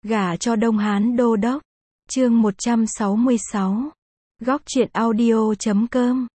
Gả cho Đông Hán Đô Đốc. Chương 166. Góc truyện audio.com.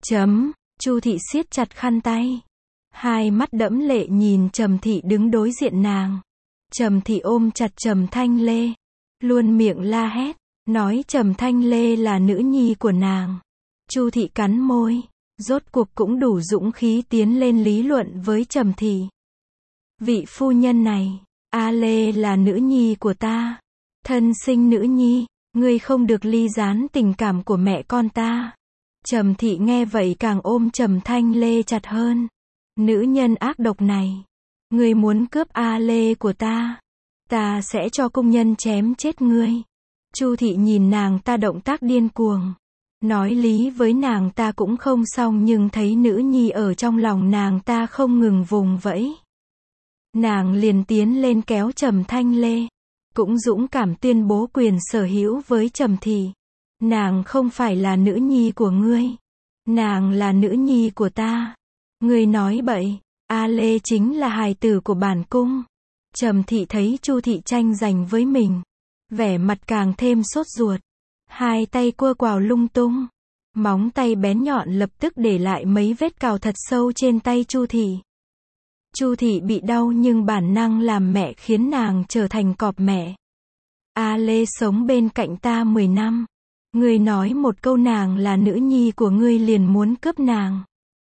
Chu Thị siết chặt khăn tay. Hai mắt đẫm lệ nhìn Trầm Thị đứng đối diện nàng. Trầm Thị ôm chặt Trầm Thanh Lê. Luôn miệng la hét, nói Trầm Thanh Lê là nữ nhi của nàng. Chu Thị cắn môi, rốt cuộc cũng đủ dũng khí tiến lên lý luận với Trầm Thị. Vị phu nhân này, A Lê là nữ nhi của ta. Thân sinh nữ nhi, ngươi không được ly gián tình cảm của mẹ con ta. Trầm Thị nghe vậy càng ôm Trầm Thanh Lê chặt hơn. Nữ nhân ác độc này, ngươi muốn cướp A Lê của ta, ta sẽ cho công nhân chém chết ngươi. Chu Thị nhìn nàng ta động tác điên cuồng, nói lý với nàng ta cũng không xong nhưng thấy nữ nhi ở trong lòng nàng ta không ngừng vùng vẫy. Nàng liền tiến lên kéo Trầm Thanh Lê, cũng dũng cảm tuyên bố quyền sở hữu với Trầm Thị. Nàng không phải là nữ nhi của ngươi, nàng là nữ nhi của ta. Ngươi nói bậy, A Lê chính là hài tử của bản cung. Trầm Thị thấy Chu Thị tranh giành với mình, vẻ mặt càng thêm sốt ruột, hai tay quơ quào lung tung, móng tay bén nhọn lập tức để lại mấy vết cào thật sâu trên tay Chu Thị. Chu Thị bị đau nhưng bản năng làm mẹ khiến nàng trở thành cọp mẹ. A Lê sống bên cạnh ta 10 năm. Ngươi nói một câu nàng là nữ nhi của ngươi liền muốn cướp nàng.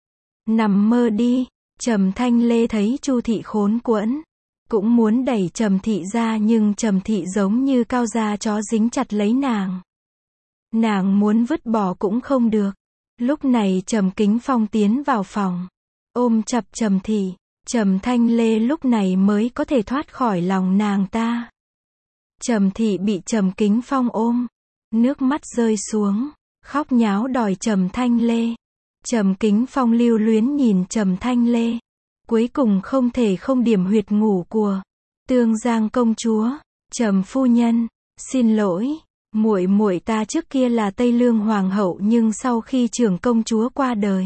Nằm mơ đi. Trầm Thanh Lê thấy Chu Thị khốn quẫn, cũng muốn đẩy Trầm Thị ra nhưng Trầm Thị giống như cao da chó dính chặt lấy nàng. Nàng muốn vứt bỏ cũng không được. Lúc này Trầm Kính Phong tiến vào phòng, ôm chặt Trầm Thị. Trầm Thanh Lê lúc này mới có thể thoát khỏi lòng nàng ta. Trầm Thị bị Trầm Kính Phong ôm, nước mắt rơi xuống, khóc nháo đòi Trầm Thanh Lê. Trầm Kính Phong lưu luyến nhìn Trầm Thanh Lê, cuối cùng không thể không điểm huyệt ngủ của Tương Giang công chúa. Trầm phu nhân, xin lỗi, muội muội ta trước kia là Tây Lương hoàng hậu nhưng sau khi trưởng công chúa qua đời,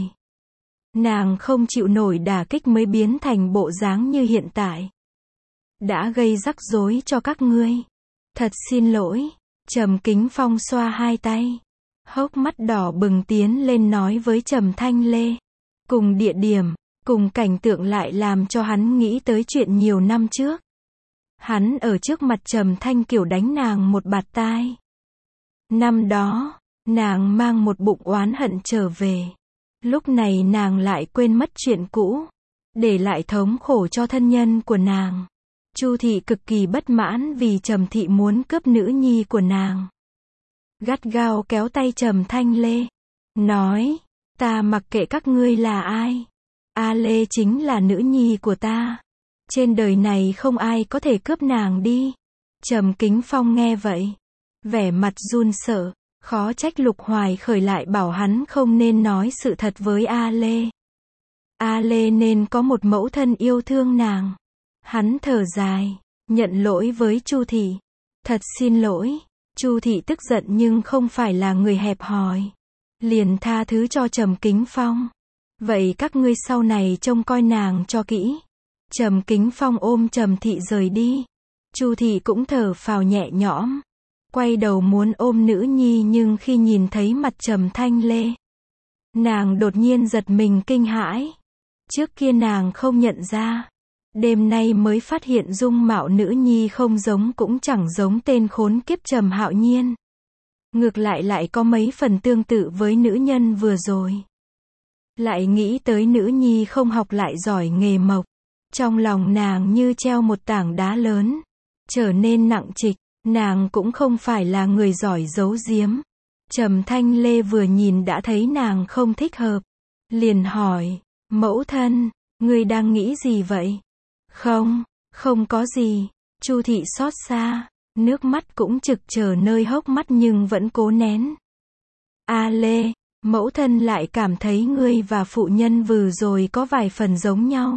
nàng không chịu nổi đả kích mới biến thành bộ dáng như hiện tại. Đã gây rắc rối cho các ngươi. Thật xin lỗi. Trầm Kính Phong xoa hai tay, hốc mắt đỏ bừng tiến lên nói với Trầm Thanh Lê. Cùng địa điểm, cùng cảnh tượng lại làm cho hắn nghĩ tới chuyện nhiều năm trước. Hắn ở trước mặt Trầm Thanh Kiều đánh nàng một bạt tai. Năm đó, nàng mang một bụng oán hận trở về. Lúc này nàng lại quên mất chuyện cũ, để lại thống khổ cho thân nhân của nàng. Chu Thị cực kỳ bất mãn vì Trầm Thị muốn cướp nữ nhi của nàng. Gắt gao kéo tay Trầm Thanh Lê, nói, ta mặc kệ các ngươi là ai. A Lê chính là nữ nhi của ta. Trên đời này không ai có thể cướp nàng đi. Trầm Kính Phong nghe vậy, vẻ mặt run sợ, khó trách Lục Hoài Khởi lại bảo hắn không nên nói sự thật với A Lê. A Lê nên có một mẫu thân yêu thương nàng. Hắn thở dài, nhận lỗi với Chu Thị. Thật xin lỗi. Chu Thị tức giận nhưng không phải là người hẹp hòi, liền tha thứ cho Trầm Kính Phong. Vậy các ngươi sau này trông coi nàng cho kỹ. Trầm Kính Phong ôm Trầm Thị rời đi. Chu Thị cũng thở phào nhẹ nhõm, quay đầu muốn ôm nữ nhi nhưng khi nhìn thấy mặt Trầm Thanh Lê, nàng đột nhiên giật mình kinh hãi. Trước kia nàng không nhận ra, đêm nay mới phát hiện dung mạo nữ nhi không giống cũng chẳng giống tên khốn kiếp Trầm Hạo Nhiên. Ngược lại có mấy phần tương tự với nữ nhân vừa rồi. Lại nghĩ tới nữ nhi không học lại giỏi nghề mộc, trong lòng nàng như treo một tảng đá lớn, trở nên nặng trịch. Nàng cũng không phải là người giỏi giấu giếm. Trầm Thanh Lê vừa nhìn đã thấy nàng không thích hợp, liền hỏi, mẫu thân, ngươi đang nghĩ gì vậy? Không có gì. Chu Thị xót xa, nước mắt cũng trực chờ nơi hốc mắt nhưng vẫn cố nén. A Lê, mẫu thân lại cảm thấy ngươi và phụ nhân vừa rồi có vài phần giống nhau.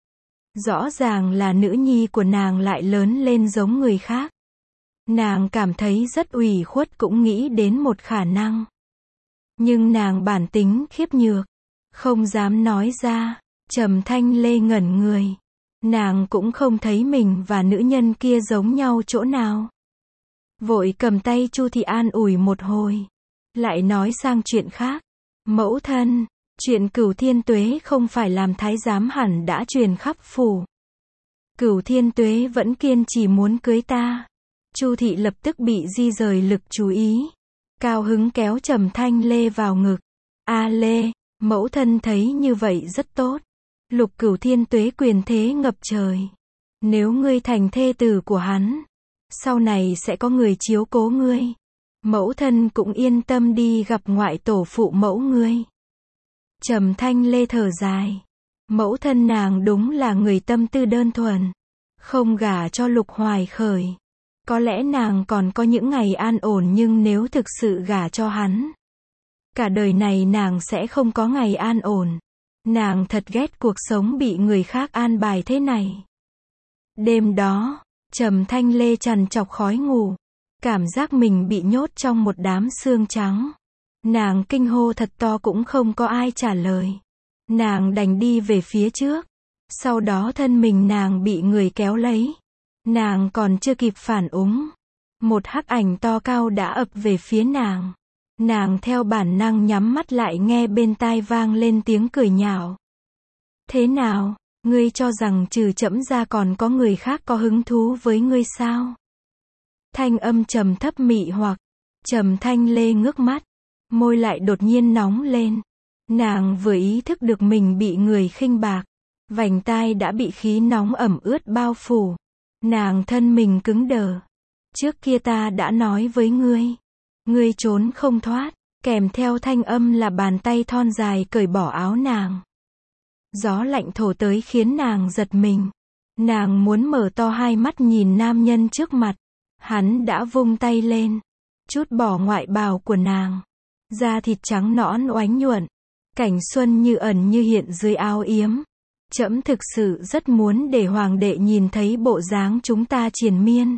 Rõ ràng là nữ nhi của nàng lại lớn lên giống người khác. Nàng cảm thấy rất ủy khuất cũng nghĩ đến một khả năng. Nhưng nàng bản tính khiếp nhược, không dám nói ra. Trầm Thanh Lê ngẩn người. Nàng cũng không thấy mình và nữ nhân kia giống nhau chỗ nào. Vội cầm tay Chu Thị an ủi một hồi. Lại nói sang chuyện khác. Mẫu thân, chuyện Cửu Thiên Tuế không phải làm thái giám hẳn đã truyền khắp phủ. Cửu Thiên Tuế vẫn kiên trì muốn cưới ta. Chu Thị lập tức bị di rời lực chú ý. Cao hứng kéo Trầm Thanh Lê vào ngực. A Lê, mẫu thân thấy như vậy rất tốt. Lục Cửu Thiên Tuế quyền thế ngập trời. Nếu ngươi thành thê tử của hắn, sau này sẽ có người chiếu cố ngươi. Mẫu thân cũng yên tâm đi gặp ngoại tổ phụ mẫu ngươi. Trầm Thanh Lê thở dài. Mẫu thân nàng đúng là người tâm tư đơn thuần. Không gả cho Lục Hoài Khởi. Có lẽ nàng còn có những ngày an ổn, nhưng nếu thực sự gả cho hắn, cả đời này nàng sẽ không có ngày an ổn. Nàng thật ghét cuộc sống bị người khác an bài thế này. Đêm đó, Trầm Thanh Lê trằn trọc khói ngủ. Cảm giác mình bị nhốt trong một đám xương trắng. Nàng kinh hô thật to cũng không có ai trả lời. Nàng đành đi về phía trước. Sau đó thân mình nàng bị người kéo lấy. Nàng còn chưa kịp phản ứng. Một hắc ảnh to cao đã ập về phía nàng. Nàng theo bản năng nhắm mắt lại, nghe bên tai vang lên tiếng cười nhạo. Thế nào, ngươi cho rằng trừ trẫm ra còn có người khác có hứng thú với ngươi sao? Thanh âm trầm thấp mị hoặc. Trầm Thanh Lê ngước mắt. Môi lại đột nhiên nóng lên. Nàng vừa ý thức được mình bị người khinh bạc. Vành tai đã bị khí nóng ẩm ướt bao phủ. Nàng thân mình cứng đờ. Trước kia ta đã nói với ngươi. Ngươi trốn không thoát. Kèm theo thanh âm là bàn tay thon dài cởi bỏ áo nàng. Gió lạnh thổi tới khiến nàng giật mình. Nàng muốn mở to hai mắt nhìn nam nhân trước mặt. Hắn đã vung tay lên. Chút bỏ ngoại bào của nàng. Da thịt trắng nõn oánh nhuận. Cảnh xuân như ẩn như hiện dưới áo yếm. Trẫm thực sự rất muốn để hoàng đệ nhìn thấy bộ dáng chúng ta triền miên.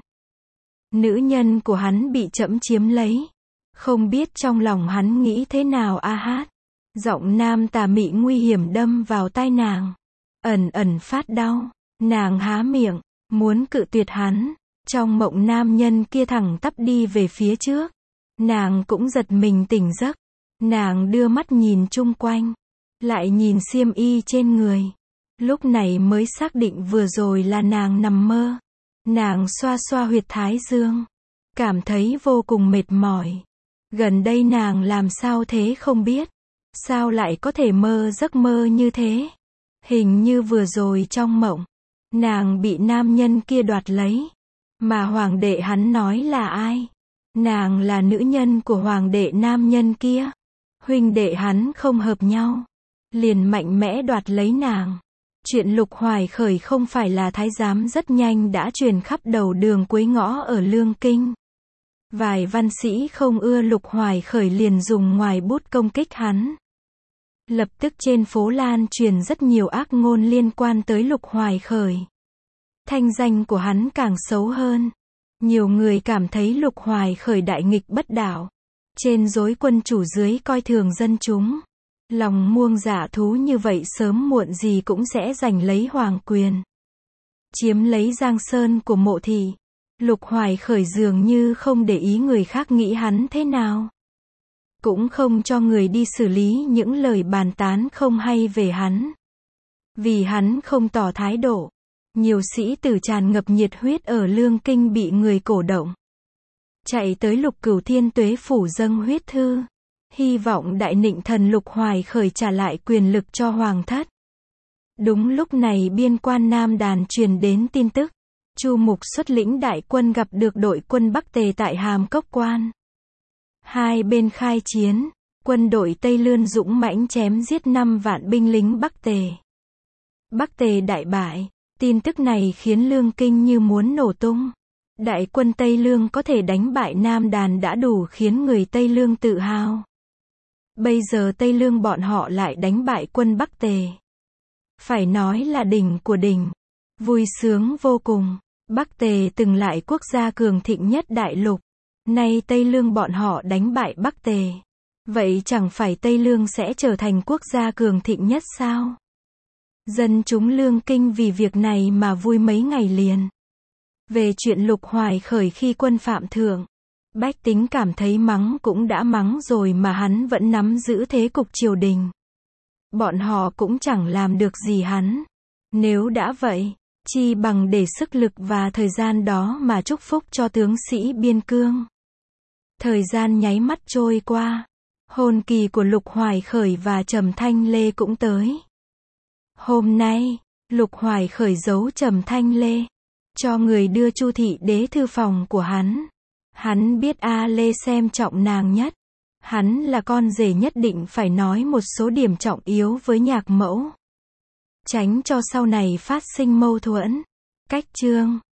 Nữ nhân của hắn bị trẫm chiếm lấy. Không biết trong lòng hắn nghĩ thế nào a hát. Giọng nam tà mị nguy hiểm đâm vào tai nàng. Ẩn ẩn phát đau. Nàng há miệng, muốn cự tuyệt hắn. Trong mộng nam nhân kia thẳng tắp đi về phía trước. Nàng cũng giật mình tỉnh giấc. Nàng đưa mắt nhìn chung quanh. Lại nhìn xiêm y trên người. Lúc này mới xác định vừa rồi là nàng nằm mơ. Nàng xoa xoa huyệt thái dương. Cảm thấy vô cùng mệt mỏi. Gần đây nàng làm sao thế không biết. Sao lại có thể mơ giấc mơ như thế? Hình như vừa rồi trong mộng, nàng bị nam nhân kia đoạt lấy. Mà hoàng đệ hắn nói là ai? Nàng là nữ nhân của hoàng đệ nam nhân kia. Huynh đệ hắn không hợp nhau. Liền mạnh mẽ đoạt lấy nàng. Chuyện Lục Hoài Khởi không phải là thái giám rất nhanh đã truyền khắp đầu đường cuối ngõ ở Lương Kinh. Vài văn sĩ không ưa Lục Hoài Khởi liền dùng ngòi bút công kích hắn. Lập tức trên phố lan truyền rất nhiều ác ngôn liên quan tới Lục Hoài Khởi. Thanh danh của hắn càng xấu hơn. Nhiều người cảm thấy Lục Hoài Khởi đại nghịch bất đạo. Trên dối quân chủ dưới coi thường dân chúng. Lòng muông dạ thú như vậy sớm muộn gì cũng sẽ giành lấy hoàng quyền. Chiếm lấy Giang Sơn của Mộ Thị. Lục Hoài Khởi dường như không để ý người khác nghĩ hắn thế nào. Cũng không cho người đi xử lý những lời bàn tán không hay về hắn. Vì hắn không tỏ thái độ. Nhiều sĩ tử tràn ngập nhiệt huyết ở Lương Kinh bị người cổ động. Chạy tới Lục Cửu Thiên Tuế phủ dâng huyết thư. Hy vọng đại nịnh thần Lục Hoài Khởi trả lại quyền lực cho hoàng thất. Đúng lúc này biên quan Nam Đàn truyền đến tin tức. Chu Mục xuất lĩnh đại quân gặp được đội quân Bắc Tề tại Hàm Cốc Quan. Hai bên khai chiến, quân đội Tây Lương dũng mãnh chém giết 5 vạn binh lính Bắc Tề. Bắc Tề đại bại, tin tức này khiến Lương Kinh như muốn nổ tung. Đại quân Tây Lương có thể đánh bại Nam Đàn đã đủ khiến người Tây Lương tự hào. Bây giờ Tây Lương bọn họ lại đánh bại quân Bắc Tề. Phải nói là đỉnh của đỉnh. Vui sướng vô cùng. Bắc Tề từng lại quốc gia cường thịnh nhất đại lục. Nay Tây Lương bọn họ đánh bại Bắc Tề. Vậy chẳng phải Tây Lương sẽ trở thành quốc gia cường thịnh nhất sao? Dân chúng Lương Kinh vì việc này mà vui mấy ngày liền. Về chuyện Lục Hoài Khởi khi quân phạm thượng, bách tính cảm thấy mắng cũng đã mắng rồi mà hắn vẫn nắm giữ thế cục triều đình. Bọn họ cũng chẳng làm được gì hắn. Nếu đã vậy, chi bằng để sức lực và thời gian đó mà chúc phúc cho tướng sĩ biên cương. Thời gian nháy mắt trôi qua. Hôn kỳ của Lục Hoài Khởi và Trầm Thanh Lê cũng tới. Hôm nay, Lục Hoài Khởi giấu Trầm Thanh Lê, cho người đưa Chu thị đế thư phòng của hắn. Hắn biết A Lê xem trọng nàng nhất. Hắn là con rể nhất định phải nói một số điểm trọng yếu với nhạc mẫu. Tránh cho sau này phát sinh mâu thuẫn. Cách chương